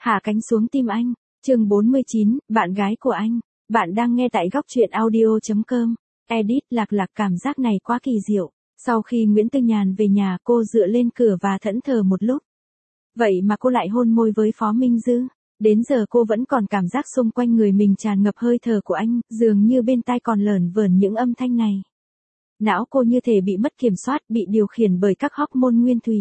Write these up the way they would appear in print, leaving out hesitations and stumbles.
Hạ cánh xuống tim anh. Chương 49, bạn gái của anh. Bạn đang nghe tại góc truyện audio.com. Edit Lạc Lạc, cảm giác này quá kỳ diệu. Sau khi Nguyễn Tư Nhàn về nhà, cô dựa lên cửa và thẫn thờ một lúc. Vậy mà cô lại hôn môi với Phó Minh Dư. Đến giờ cô vẫn còn cảm giác xung quanh người mình tràn ngập hơi thở của anh, dường như bên tai còn lởn vởn những âm thanh này. Não cô như thể bị mất kiểm soát, bị điều khiển bởi các hormone nguyên thủy.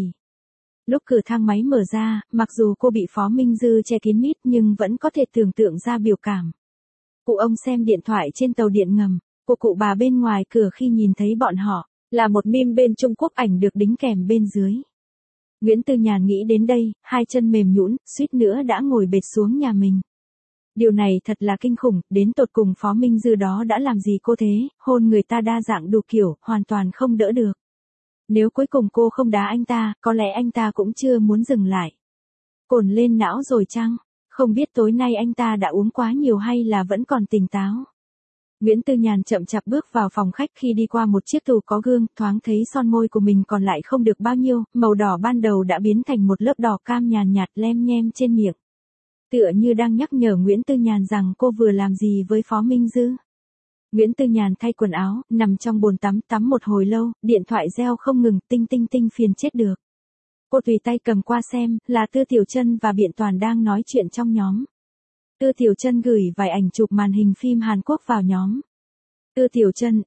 Lúc cửa thang máy mở ra, mặc dù cô bị Phó Minh Dư che kín mít nhưng vẫn có thể tưởng tượng ra biểu cảm. Cụ ông xem điện thoại trên tàu điện ngầm, cụ bà bên ngoài cửa khi nhìn thấy bọn họ, là một meme bên Trung Quốc, ảnh được đính kèm bên dưới. Nguyễn Tư Nhàn nghĩ đến đây, hai chân mềm nhũn, suýt nữa đã ngồi bệt xuống nhà mình. Điều này thật là kinh khủng, đến tột cùng Phó Minh Dư đó đã làm gì cô thế, hôn người ta đa dạng đủ kiểu, hoàn toàn không đỡ được. Nếu cuối cùng cô không đá anh ta, có lẽ anh ta cũng chưa muốn dừng lại. Cồn lên não rồi chăng? Không biết tối nay anh ta đã uống quá nhiều hay là vẫn còn tỉnh táo. Nguyễn Tư Nhàn chậm chạp bước vào phòng khách, khi đi qua một chiếc tủ có gương, thoáng thấy son môi của mình còn lại không được bao nhiêu, màu đỏ ban đầu đã biến thành một lớp đỏ cam nhàn nhạt lem nhem trên miệng. Tựa như đang nhắc nhở Nguyễn Tư Nhàn rằng cô vừa làm gì với Phó Minh Dư. Nguyễn Tư Nhàn thay quần áo, nằm trong bồn tắm một hồi lâu, điện thoại reo không ngừng, tinh tinh tinh, phiền chết được. Cô tùy tay cầm qua xem, là Tư Tiểu Chân và Biện Toàn đang nói chuyện trong nhóm. Tư Tiểu Chân gửi vài ảnh chụp màn hình phim Hàn Quốc vào nhóm. Tư Tiểu Chân,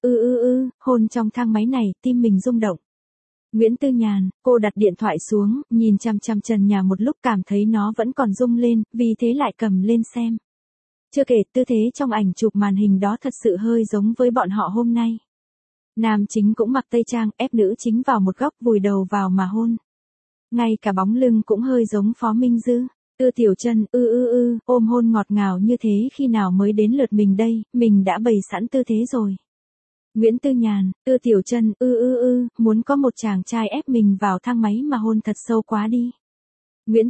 hôn trong thang máy này, tim mình rung động. Nguyễn Tư Nhàn, cô đặt điện thoại xuống, nhìn chằm chằm trần nhà một lúc, cảm thấy nó vẫn còn rung lên, vì thế lại cầm lên xem. Chưa kể, tư thế trong ảnh chụp màn hình đó thật sự hơi giống với bọn họ hôm nay. Nam chính cũng mặc tây trang, ép nữ chính vào một góc, vùi đầu vào mà hôn. Ngay cả bóng lưng cũng hơi giống Phó Minh Dư. Tư Tiểu Chân, ôm hôn ngọt ngào như thế khi nào mới đến lượt mình đây, mình đã bày sẵn tư thế rồi. Nguyễn Tư Nhàn, Tư Tiểu Chân, muốn có một chàng trai ép mình vào thang máy mà hôn thật sâu quá đi. Nguyễn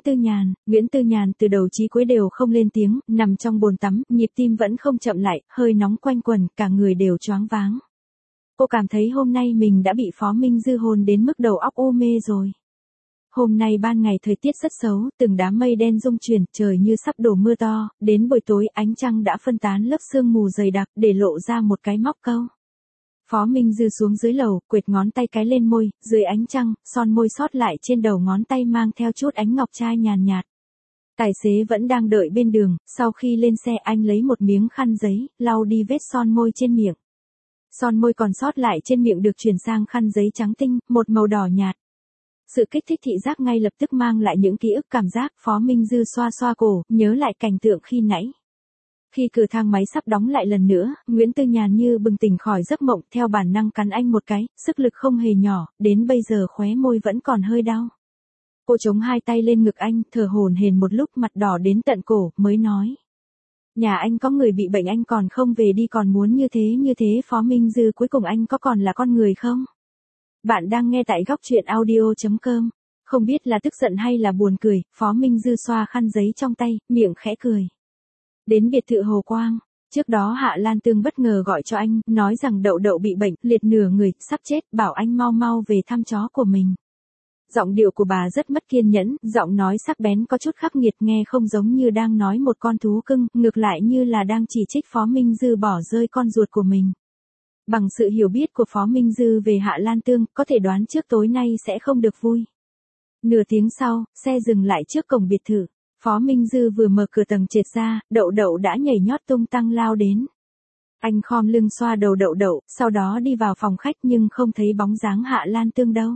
Tư Nhàn từ đầu chí cuối đều không lên tiếng, nằm trong bồn tắm, nhịp tim vẫn không chậm lại, hơi nóng quanh quần, cả người đều choáng váng. Cô cảm thấy hôm nay mình đã bị Phó Minh Dư hôn đến mức đầu óc u mê rồi. Hôm nay ban ngày thời tiết rất xấu, từng đám mây đen rung chuyển, trời như sắp đổ mưa to, đến buổi tối ánh trăng đã phân tán lớp sương mù dày đặc, để lộ ra một cái móc câu. Phó Minh Dư xuống dưới lầu, quệt ngón tay cái lên môi, dưới ánh trăng, son môi sót lại trên đầu ngón tay mang theo chút ánh ngọc trai nhàn nhạt. Tài xế vẫn đang đợi bên đường, sau khi lên xe anh lấy một miếng khăn giấy, lau đi vết son môi trên miệng. Son môi còn sót lại trên miệng được chuyển sang khăn giấy trắng tinh, một màu đỏ nhạt. Sự kích thích thị giác ngay lập tức mang lại những ký ức cảm giác. Phó Minh Dư xoa xoa cổ, nhớ lại cảnh tượng khi nãy. Khi cửa thang máy sắp đóng lại lần nữa, Nguyễn Tư Nhàn như bừng tỉnh khỏi giấc mộng, theo bản năng cắn anh một cái, sức lực không hề nhỏ, đến bây giờ khóe môi vẫn còn hơi đau. Cô chống hai tay lên ngực anh, thở hổn hển một lúc, mặt đỏ đến tận cổ, mới nói. Nhà anh có người bị bệnh, anh còn không về đi, còn muốn như thế Phó Minh Dư, cuối cùng anh có còn là con người không? Bạn đang nghe tại góc truyện audio.com. Không biết là tức giận hay là buồn cười, Phó Minh Dư xoa khăn giấy trong tay, miệng khẽ cười. Đến biệt thự Hồ Quang, trước đó Hạ Lan Tương bất ngờ gọi cho anh, nói rằng Đậu Đậu bị bệnh, liệt nửa người, sắp chết, bảo anh mau mau về thăm chó của mình. Giọng điệu của bà rất mất kiên nhẫn, giọng nói sắc bén có chút khắc nghiệt, nghe không giống như đang nói một con thú cưng, ngược lại như là đang chỉ trích Phó Minh Dư bỏ rơi con ruột của mình. Bằng sự hiểu biết của Phó Minh Dư về Hạ Lan Tương, có thể đoán trước tối nay sẽ không được vui. Nửa tiếng sau, xe dừng lại trước cổng biệt thự. Phó Minh Dư vừa mở cửa tầng trệt ra, Đậu Đậu đã nhảy nhót tung tăng lao đến. Anh khom lưng xoa đầu Đậu Đậu, sau đó đi vào phòng khách nhưng không thấy bóng dáng Hạ Lan Tương đâu.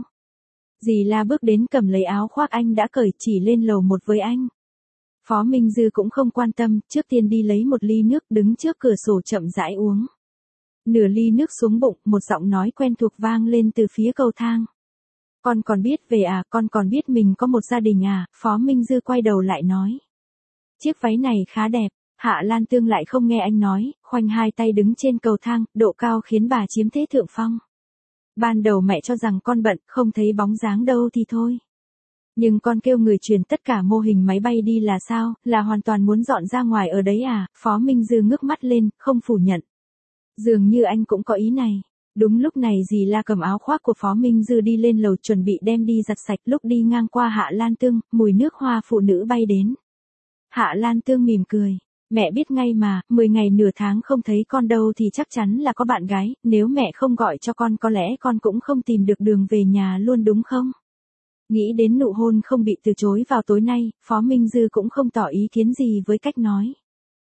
Dì La bước đến cầm lấy áo khoác anh đã cởi, chỉ lên lầu 1 với anh. Phó Minh Dư cũng không quan tâm, trước tiên đi lấy một ly nước, đứng trước cửa sổ chậm rãi uống. Nửa ly nước xuống bụng, một giọng nói quen thuộc vang lên từ phía cầu thang. Con còn biết về à, con còn biết mình có một gia đình à, Phó Minh Dư quay đầu lại nói. Chiếc váy này khá đẹp. Hạ Lan Tương lại không nghe anh nói, khoanh hai tay đứng trên cầu thang, độ cao khiến bà chiếm thế thượng phong. Ban đầu mẹ cho rằng con bận, không thấy bóng dáng đâu thì thôi. Nhưng con kêu người chuyển tất cả mô hình máy bay đi là sao, là hoàn toàn muốn dọn ra ngoài ở đấy à, Phó Minh Dư ngước mắt lên, không phủ nhận. Dường như anh cũng có ý này. Đúng lúc này dì La cầm áo khoác của Phó Minh Dư đi lên lầu chuẩn bị đem đi giặt sạch, lúc đi ngang qua Hạ Lan Tương, mùi nước hoa phụ nữ bay đến. Hạ Lan Tương mỉm cười. Mẹ biết ngay mà, 10 ngày nửa tháng không thấy con đâu thì chắc chắn là có bạn gái, nếu mẹ không gọi cho con có lẽ con cũng không tìm được đường về nhà luôn đúng không? Nghĩ đến nụ hôn không bị từ chối vào tối nay, Phó Minh Dư cũng không tỏ ý kiến gì với cách nói.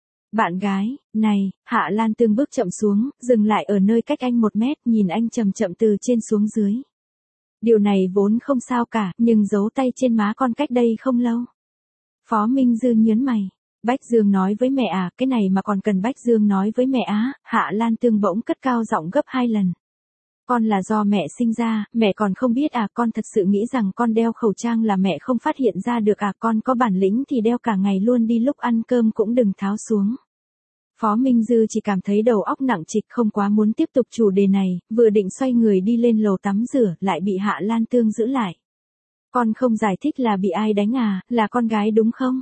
Bạn gái, này, Hạ Lan Tương bước chậm xuống, dừng lại ở nơi cách anh 1 mét, nhìn anh chậm chậm từ trên xuống dưới. Điều này vốn không sao cả, nhưng giấu tay trên má con cách đây không lâu. Phó Minh Dư nhớn mày. Bách Dương nói với mẹ à, cái này mà còn cần Bách Dương nói với mẹ á, Hạ Lan Tương bỗng cất cao giọng gấp 2 lần. Con là do mẹ sinh ra, mẹ còn không biết à, con thật sự nghĩ rằng con đeo khẩu trang là mẹ không phát hiện ra được à, con có bản lĩnh thì đeo cả ngày luôn đi, lúc ăn cơm cũng đừng tháo xuống. Phó Minh Dư chỉ cảm thấy đầu óc nặng trịch, không quá muốn tiếp tục chủ đề này, vừa định xoay người đi lên lầu tắm rửa, lại bị Hạ Lan Tương giữ lại. Con không giải thích là bị ai đánh à, là con gái đúng không?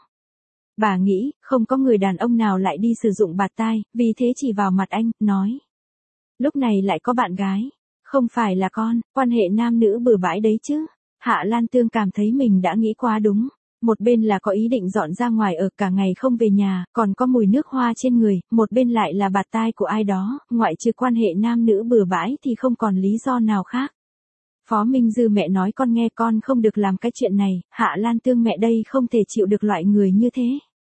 Bà nghĩ, không có người đàn ông nào lại đi sử dụng bạt tai, vì thế chỉ vào mặt anh, nói. Lúc này lại có bạn gái. Không phải là con, quan hệ nam nữ bừa bãi đấy chứ. Hạ Lan Tương cảm thấy mình đã nghĩ quá đúng. Một bên là có ý định dọn ra ngoài ở cả ngày không về nhà, còn có mùi nước hoa trên người, một bên lại là bạt tai của ai đó, ngoại trừ quan hệ nam nữ bừa bãi thì không còn lý do nào khác. Phó Minh Dư mẹ nói con nghe, con không được làm cái chuyện này, Hạ Lan Tương mẹ đây không thể chịu được loại người như thế.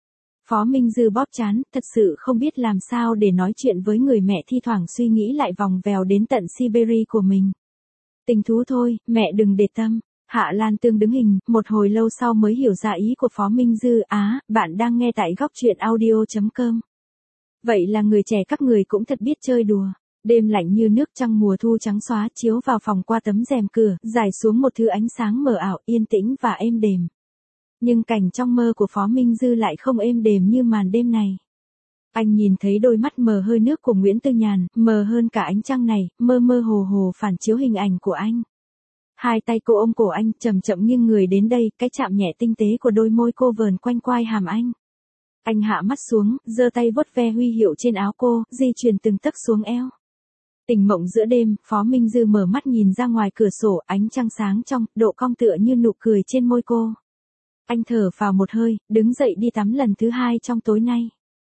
Phó Minh Dư bóp trán, thật sự không biết làm sao để nói chuyện với người mẹ thi thoảng suy nghĩ lại vòng vèo đến tận Siberia của mình. Tình thú thôi, mẹ đừng để tâm. Hạ Lan Tương đứng hình, một hồi lâu sau mới hiểu ra ý của Phó Minh Dư. Á, bạn đang nghe tại góc truyện audio.com. Vậy là người trẻ các người cũng thật biết chơi đùa. Đêm lạnh như nước, trăng mùa thu trắng xóa chiếu vào phòng qua tấm rèm cửa, rải xuống một thứ ánh sáng mờ ảo, yên tĩnh và êm đềm. Nhưng cảnh trong mơ của Phó Minh Dư lại không êm đềm như màn đêm này. Anh nhìn thấy đôi mắt mờ hơi nước của Nguyễn Tư Nhàn, mờ hơn cả ánh trăng này, mơ mơ hồ hồ phản chiếu hình ảnh của anh. Hai tay cô ôm cổ anh, chậm chậm nghiêng người đến đây, cái chạm nhẹ tinh tế của đôi môi cô vờn quanh quai hàm anh. Anh hạ mắt xuống, giơ tay vuốt ve huy hiệu trên áo cô, di chuyển từng tấc xuống eo. Tỉnh mộng giữa đêm, Phó Minh Dư mở mắt nhìn ra ngoài cửa sổ, ánh trăng sáng trong, độ cong tựa như nụ cười trên môi cô. Anh thở phào một hơi, đứng dậy đi tắm lần thứ 2 trong tối nay.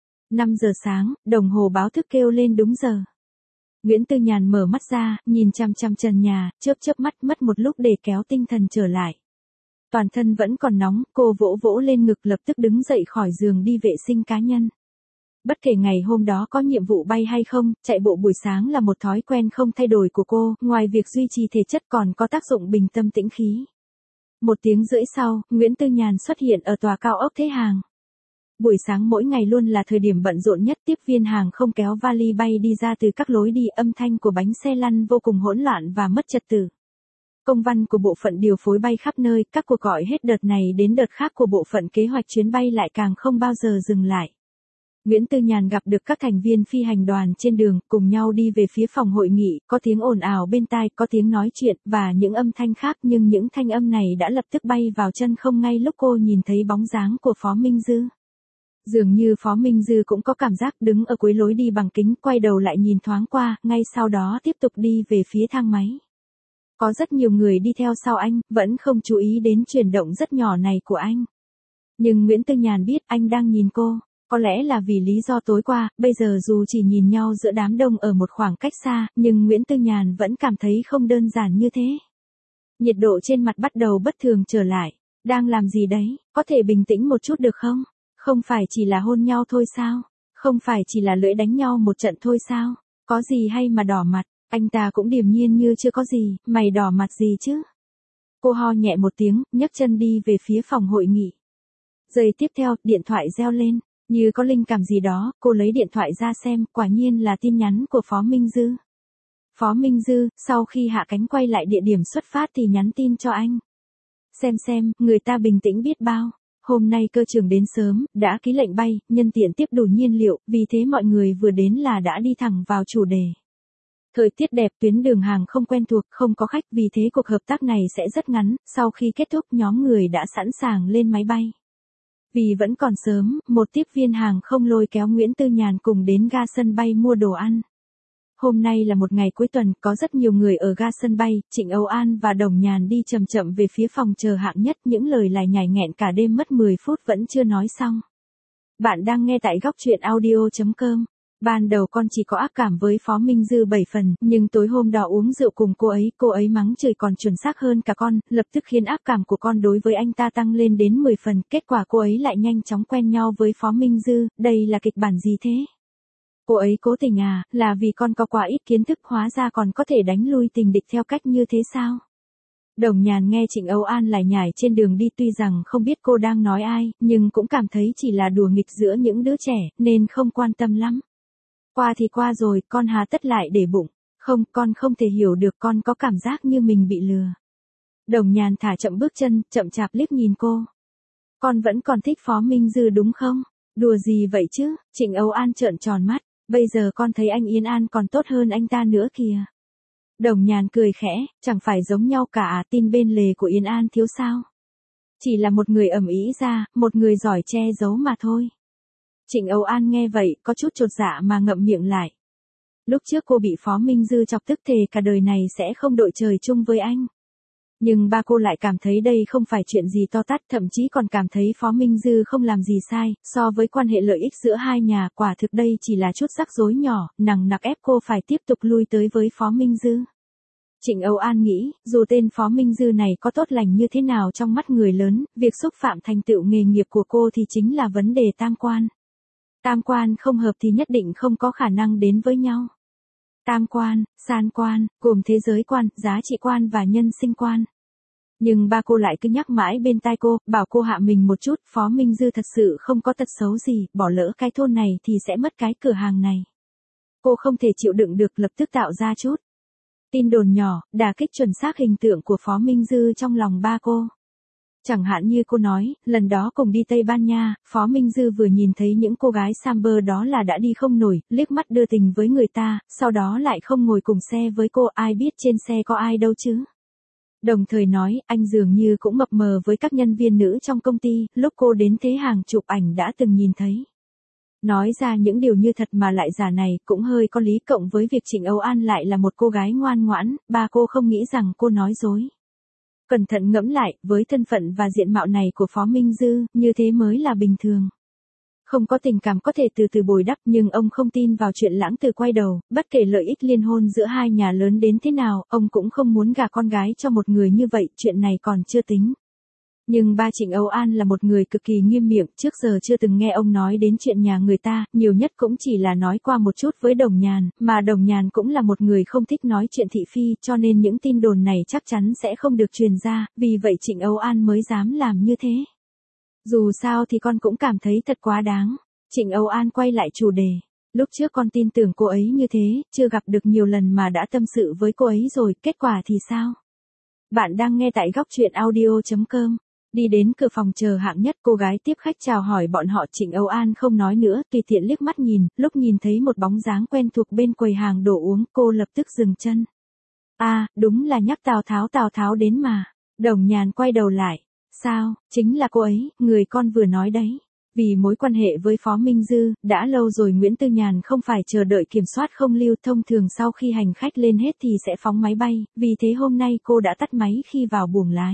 5 giờ sáng, đồng hồ báo thức kêu lên đúng giờ. Nguyễn Tư Nhàn mở mắt ra, nhìn chằm chằm trần nhà, chớp mắt, mất một lúc để kéo tinh thần trở lại. Toàn thân vẫn còn nóng, cô vỗ vỗ lên ngực, lập tức đứng dậy khỏi giường đi vệ sinh cá nhân. Bất kể ngày hôm đó có nhiệm vụ bay hay không, chạy bộ buổi sáng là một thói quen không thay đổi của cô, ngoài việc duy trì thể chất còn có tác dụng bình tâm tĩnh khí. 1 tiếng rưỡi sau, Nguyễn Tư Nhàn xuất hiện ở tòa cao ốc Thế Hàng. Buổi sáng mỗi ngày luôn là thời điểm bận rộn nhất, tiếp viên hàng không kéo vali bay đi ra từ các lối đi, âm thanh của bánh xe lăn vô cùng hỗn loạn và mất trật tự. Công văn của bộ phận điều phối bay khắp nơi, các cuộc gọi hết đợt này đến đợt khác của bộ phận kế hoạch chuyến bay lại càng không bao giờ dừng lại. Nguyễn Tư Nhàn gặp được các thành viên phi hành đoàn trên đường, cùng nhau đi về phía phòng hội nghị, có tiếng ồn ào bên tai, có tiếng nói chuyện, và những âm thanh khác, nhưng những thanh âm này đã lập tức bay vào chân không ngay lúc cô nhìn thấy bóng dáng của Phó Minh Dư. Dường như Phó Minh Dư cũng có cảm giác, đứng ở cuối lối đi bằng kính, quay đầu lại nhìn thoáng qua, ngay sau đó tiếp tục đi về phía thang máy. Có rất nhiều người đi theo sau anh, vẫn không chú ý đến chuyển động rất nhỏ này của anh. Nhưng Nguyễn Tư Nhàn biết anh đang nhìn cô. Có lẽ là vì lý do tối qua, bây giờ dù chỉ nhìn nhau giữa đám đông ở một khoảng cách xa, nhưng Nguyễn Tư Nhàn vẫn cảm thấy không đơn giản như thế. Nhiệt độ trên mặt bắt đầu bất thường trở lại. Đang làm gì đấy, có thể bình tĩnh một chút được không? Không phải chỉ là hôn nhau thôi sao? Không phải chỉ là lưỡi đánh nhau một trận thôi sao? Có gì hay mà đỏ mặt? Anh ta cũng điềm nhiên như chưa có gì, mày đỏ mặt gì chứ? Cô ho nhẹ một tiếng, nhấc chân đi về phía phòng hội nghị. Giây tiếp theo, điện thoại reo lên. Như có linh cảm gì đó, cô lấy điện thoại ra xem, quả nhiên là tin nhắn của Phó Minh Dư. Phó Minh Dư, sau khi hạ cánh quay lại địa điểm xuất phát thì nhắn tin cho anh. Xem, người ta bình tĩnh biết bao. Hôm nay cơ trưởng đến sớm, đã ký lệnh bay, nhân tiện tiếp đủ nhiên liệu, vì thế mọi người vừa đến là đã đi thẳng vào chủ đề. Thời tiết đẹp, tuyến đường hàng không quen thuộc, không có khách, vì thế cuộc hợp tác này sẽ rất ngắn, sau khi kết thúc nhóm người đã sẵn sàng lên máy bay. Vì vẫn còn sớm, một tiếp viên hàng không lôi kéo Nguyễn Tư Nhàn cùng đến ga sân bay mua đồ ăn. Hôm nay là một ngày cuối tuần, có rất nhiều người ở ga sân bay, Trịnh Âu An và Đồng Nhàn đi chậm chậm về phía phòng chờ hạng nhất, những lời lải nhải nghẹn cả đêm mất 10 phút vẫn chưa nói xong. Bạn đang nghe tại góc truyện audio.com. Ban đầu con chỉ có ác cảm với Phó Minh Dư 7 phần, nhưng tối hôm đó uống rượu cùng cô ấy mắng chửi còn chuẩn xác hơn cả con, lập tức khiến ác cảm của con đối với anh ta tăng lên đến 10 phần, kết quả cô ấy lại nhanh chóng quen nhau với Phó Minh Dư, đây là kịch bản gì thế? Cô ấy cố tình à, là vì con có quá ít kiến thức hóa ra còn có thể đánh lui tình địch theo cách như thế sao? Đồng Nhàn nghe Trịnh Âu An lải nhải trên đường đi tuy rằng không biết cô đang nói ai, nhưng cũng cảm thấy chỉ là đùa nghịch giữa những đứa trẻ, nên không quan tâm lắm. Qua thì qua rồi, con hà tất lại để bụng. Không, con không thể hiểu được, con có cảm giác như mình bị lừa. Đồng Nhàn thả chậm bước chân, chậm chạp liếc nhìn cô. Con vẫn còn thích Phó Minh Dư đúng không? Đùa gì vậy chứ? Trịnh Âu An trợn tròn mắt. Bây giờ con thấy anh Yên An còn tốt hơn anh ta nữa kìa. Đồng Nhàn cười khẽ, chẳng phải giống nhau cả à, tin bên lề của Yên An thiếu sao? Chỉ là một người ầm ĩ ra, một người giỏi che giấu mà thôi. Trịnh Âu An nghe vậy, có chút chột dạ mà ngậm miệng lại. Lúc trước cô bị Phó Minh Dư chọc tức thề cả đời này sẽ không đội trời chung với anh. Nhưng ba cô lại cảm thấy đây không phải chuyện gì to tát, thậm chí còn cảm thấy Phó Minh Dư không làm gì sai, so với quan hệ lợi ích giữa hai nhà, quả thực đây chỉ là chút rắc rối nhỏ, nằng nặc ép cô phải tiếp tục lui tới với Phó Minh Dư. Trịnh Âu An nghĩ, dù tên Phó Minh Dư này có tốt lành như thế nào trong mắt người lớn, việc xúc phạm thành tựu nghề nghiệp của cô thì chính là vấn đề tam quan. Tam quan không hợp thì nhất định không có khả năng đến với nhau. Tam quan, san quan, gồm thế giới quan, giá trị quan và nhân sinh quan. Nhưng ba cô lại cứ nhắc mãi bên tai cô, bảo cô hạ mình một chút, Phó Minh Dư thật sự không có tật xấu gì, bỏ lỡ cái thôn này thì sẽ mất cái cửa hàng này. Cô không thể chịu đựng được, lập tức tạo ra chút tin đồn nhỏ, đả kích chuẩn xác hình tượng của Phó Minh Dư trong lòng ba cô. Chẳng hạn như cô nói, lần đó cùng đi Tây Ban Nha, Phó Minh Dư vừa nhìn thấy những cô gái Samber đó là đã đi không nổi, liếc mắt đưa tình với người ta, sau đó lại không ngồi cùng xe với cô, ai biết trên xe có ai đâu chứ. Đồng thời nói, anh dường như cũng mập mờ với các nhân viên nữ trong công ty, lúc cô đến thế hàng chụp ảnh đã từng nhìn thấy. Nói ra những điều như thật mà lại giả này cũng hơi có lý, cộng với việc Trịnh Âu An lại là một cô gái ngoan ngoãn, ba cô không nghĩ rằng cô nói dối. Cẩn thận ngẫm lại, với thân phận và diện mạo này của Phó Minh Dư, như thế mới là bình thường. Không có tình cảm có thể từ từ bồi đắp, nhưng ông không tin vào chuyện lãng tử quay đầu, bất kể lợi ích liên hôn giữa hai nhà lớn đến thế nào, ông cũng không muốn gả con gái cho một người như vậy, chuyện này còn chưa tính. Nhưng ba Trịnh Âu An là một người cực kỳ nghiêm miệng, trước giờ chưa từng nghe ông nói đến chuyện nhà người ta, nhiều nhất cũng chỉ là nói qua một chút với Đồng Nhàn, mà Đồng Nhàn cũng là một người không thích nói chuyện thị phi, cho nên những tin đồn này chắc chắn sẽ không được truyền ra, vì vậy Trịnh Âu An mới dám làm như thế. Dù sao thì con cũng cảm thấy thật quá đáng. Trịnh Âu An quay lại chủ đề. Lúc trước con tin tưởng cô ấy như thế, chưa gặp được nhiều lần mà đã tâm sự với cô ấy rồi, kết quả thì sao? Bạn đang nghe tại góc truyện audio.com. Đi đến cửa phòng chờ hạng nhất, cô gái tiếp khách chào hỏi bọn họ. Trịnh Âu An không nói nữa, tùy tiện liếc mắt nhìn, lúc nhìn thấy một bóng dáng quen thuộc bên quầy hàng đồ uống, cô lập tức dừng chân. À, đúng là nhắc Tào Tháo đến mà. Đồng Nhàn quay đầu lại. Sao, chính là cô ấy, người con vừa nói đấy. Vì mối quan hệ với Phó Minh Dư, đã lâu rồi Nguyễn Tư Nhàn không phải chờ đợi kiểm soát không lưu, thông thường sau khi hành khách lên hết thì sẽ phóng máy bay, vì thế hôm nay cô đã tắt máy khi vào buồng lái.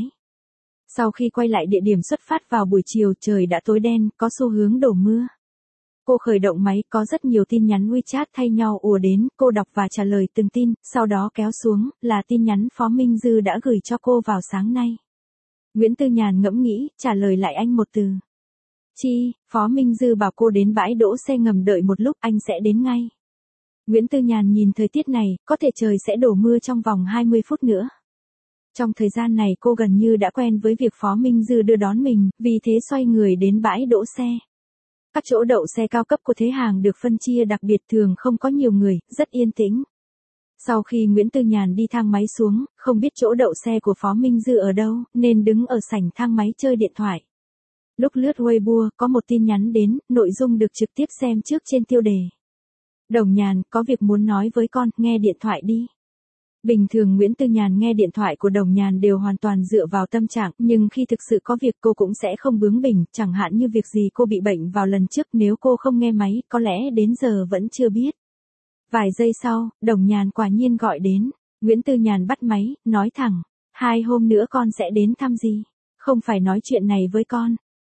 Sau khi quay lại địa điểm xuất phát vào buổi chiều, trời đã tối đen, có xu hướng đổ mưa. Cô khởi động máy, có rất nhiều tin nhắn WeChat thay nhau ùa đến, cô đọc và trả lời từng tin, sau đó kéo xuống, là tin nhắn Phó Minh Dư đã gửi cho cô vào sáng nay. Nguyễn Tư Nhàn ngẫm nghĩ, trả lời lại anh một từ. Chi, Phó Minh Dư bảo cô đến bãi đỗ xe ngầm đợi một lúc, anh sẽ đến ngay. Nguyễn Tư Nhàn nhìn thời tiết này, có thể trời sẽ đổ mưa trong vòng 20 phút nữa. Trong thời gian này cô gần như đã quen với việc Phó Minh Dư đưa đón mình, vì thế xoay người đến bãi đỗ xe. Các chỗ đậu xe cao cấp của thế hàng được phân chia đặc biệt, thường không có nhiều người, rất yên tĩnh. Sau khi Nguyễn Tư Nhàn đi thang máy xuống, không biết chỗ đậu xe của Phó Minh Dư ở đâu, nên đứng ở sảnh thang máy chơi điện thoại. Lúc lướt Weibo, có một tin nhắn đến, nội dung được trực tiếp xem trước trên tiêu đề. Đồng Nhàn, có việc muốn nói với con, nghe điện thoại đi. Bình thường Nguyễn Tư Nhàn nghe điện thoại của Đồng Nhàn đều hoàn toàn dựa vào tâm trạng, nhưng khi thực sự có việc cô cũng sẽ không bướng bỉnh, chẳng hạn như việc gì cô bị bệnh vào lần trước, nếu cô không nghe máy, có lẽ đến giờ vẫn chưa biết. Vài giây sau, Đồng Nhàn quả nhiên gọi đến. Nguyễn Tư Nhàn bắt máy, nói thẳng, 2 hôm nữa con sẽ đến thăm gì? Không phải nói chuyện này với con.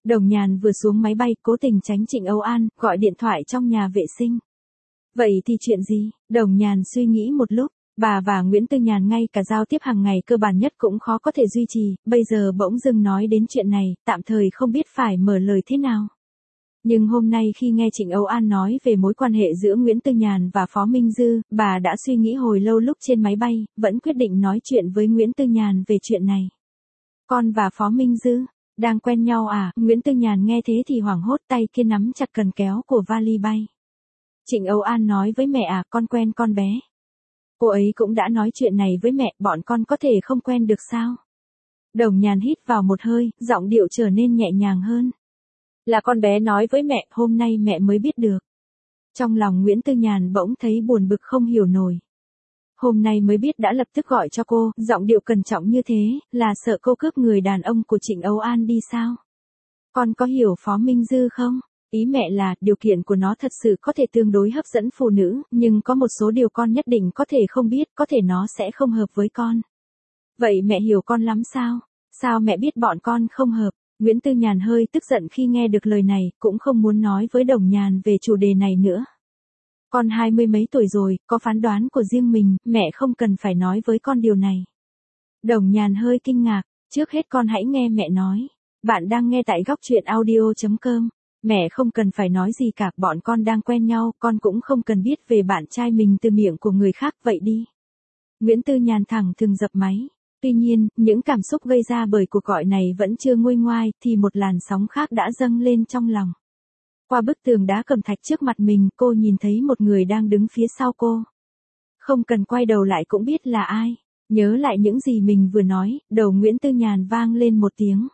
Đồng Nhàn vừa xuống máy bay, cố tình tránh Trịnh Âu An, gọi điện thoại trong nhà vệ sinh. Vậy thì chuyện gì? Đồng Nhàn suy nghĩ một lúc, bà và Nguyễn Tư Nhàn ngay cả giao tiếp hàng ngày cơ bản nhất cũng khó có thể duy trì, bây giờ bỗng dưng nói đến chuyện này, tạm thời không biết phải mở lời thế nào. Nhưng hôm nay khi nghe Trịnh Âu An nói về mối quan hệ giữa Nguyễn Tư Nhàn và Phó Minh Dư, bà đã suy nghĩ hồi lâu lúc trên máy bay, vẫn quyết định nói chuyện với Nguyễn Tư Nhàn về chuyện này. Con và Phó Minh Dư, đang quen nhau à? Nguyễn Tư Nhàn nghe thế thì hoảng hốt, tay kia nắm chặt cần kéo của vali bay. Trịnh Âu An nói với mẹ à, con quen con bé. Cô ấy cũng đã nói chuyện này với mẹ, bọn con có thể không quen được sao? Đồng Nhàn hít vào một hơi, giọng điệu trở nên nhẹ nhàng hơn. Là con bé nói với mẹ, hôm nay mẹ mới biết được. Trong lòng Nguyễn Tư Nhàn bỗng thấy buồn bực không hiểu nổi. Hôm nay mới biết đã lập tức gọi cho cô, giọng điệu cẩn trọng như thế, là sợ cô cướp người đàn ông của Trịnh Âu An đi sao? Con có hiểu Phó Minh Dư không? Ý mẹ là, điều kiện của nó thật sự có thể tương đối hấp dẫn phụ nữ, nhưng có một số điều con nhất định có thể không biết, có thể nó sẽ không hợp với con. Vậy mẹ hiểu con lắm sao? Sao mẹ biết bọn con không hợp? Nguyễn Tư Nhàn hơi tức giận khi nghe được lời này, cũng không muốn nói với Đồng Nhàn về chủ đề này nữa. Con 20 mấy tuổi rồi, có phán đoán của riêng mình, mẹ không cần phải nói với con điều này. Đồng Nhàn hơi kinh ngạc, trước hết con hãy nghe mẹ nói. Bạn đang nghe tại góc truyện audio.com. Mẹ không cần phải nói gì cả, bọn con đang quen nhau, con cũng không cần biết về bạn trai mình từ miệng của người khác, vậy đi. Nguyễn Tư Nhàn thẳng thừng dập máy. Tuy nhiên, những cảm xúc gây ra bởi cuộc gọi này vẫn chưa nguôi ngoai, thì một làn sóng khác đã dâng lên trong lòng. Qua bức tường đá cẩm thạch trước mặt mình, cô nhìn thấy một người đang đứng phía sau cô. Không cần quay đầu lại cũng biết là ai. Nhớ lại những gì mình vừa nói, đầu Nguyễn Tư Nhàn vang lên một tiếng.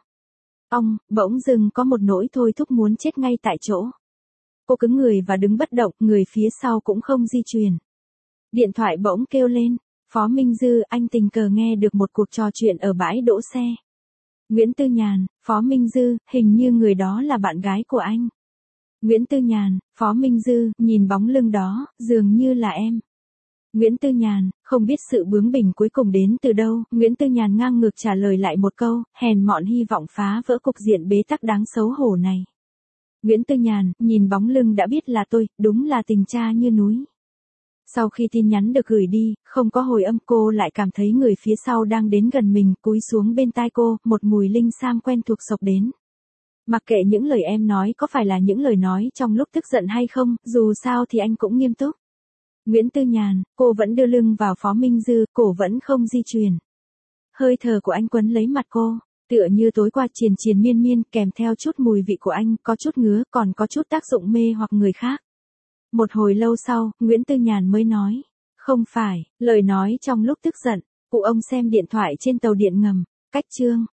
Bỗng dưng có một nỗi thôi thúc muốn chết ngay tại chỗ. Cô cứng người và đứng bất động, người phía sau cũng không di chuyển. Điện thoại bỗng kêu lên. Phó Minh Dư, anh tình cờ nghe được một cuộc trò chuyện ở bãi đỗ xe. Nguyễn Tư Nhàn, Phó Minh Dư, hình như người đó là bạn gái của anh. Nguyễn Tư Nhàn, Phó Minh Dư, nhìn bóng lưng đó, dường như là em. Nguyễn Tư Nhàn, không biết sự bướng bỉnh cuối cùng đến từ đâu, Nguyễn Tư Nhàn ngang ngược trả lời lại một câu, hèn mọn hy vọng phá vỡ cục diện bế tắc đáng xấu hổ này. Nguyễn Tư Nhàn, nhìn bóng lưng đã biết là tôi, đúng là tình cha như núi. Sau khi tin nhắn được gửi đi, không có hồi âm, cô lại cảm thấy người phía sau đang đến gần mình, cúi xuống bên tai cô, một mùi linh sam quen thuộc xộc đến. Mặc kệ những lời em nói có phải là những lời nói trong lúc tức giận hay không, dù sao thì anh cũng nghiêm túc. Nguyễn Tư Nhàn, cô vẫn đưa lưng vào Phó Minh Dư, cổ vẫn không di chuyển. Hơi thở của anh quấn lấy mặt cô, tựa như tối qua triền triền miên miên, kèm theo chút mùi vị của anh, có chút ngứa, còn có chút tác dụng mê hoặc người khác. Một hồi lâu sau, Nguyễn Tư Nhàn mới nói. Không phải, lời nói trong lúc tức giận, cụ ông xem điện thoại trên tàu điện ngầm. Cách chương.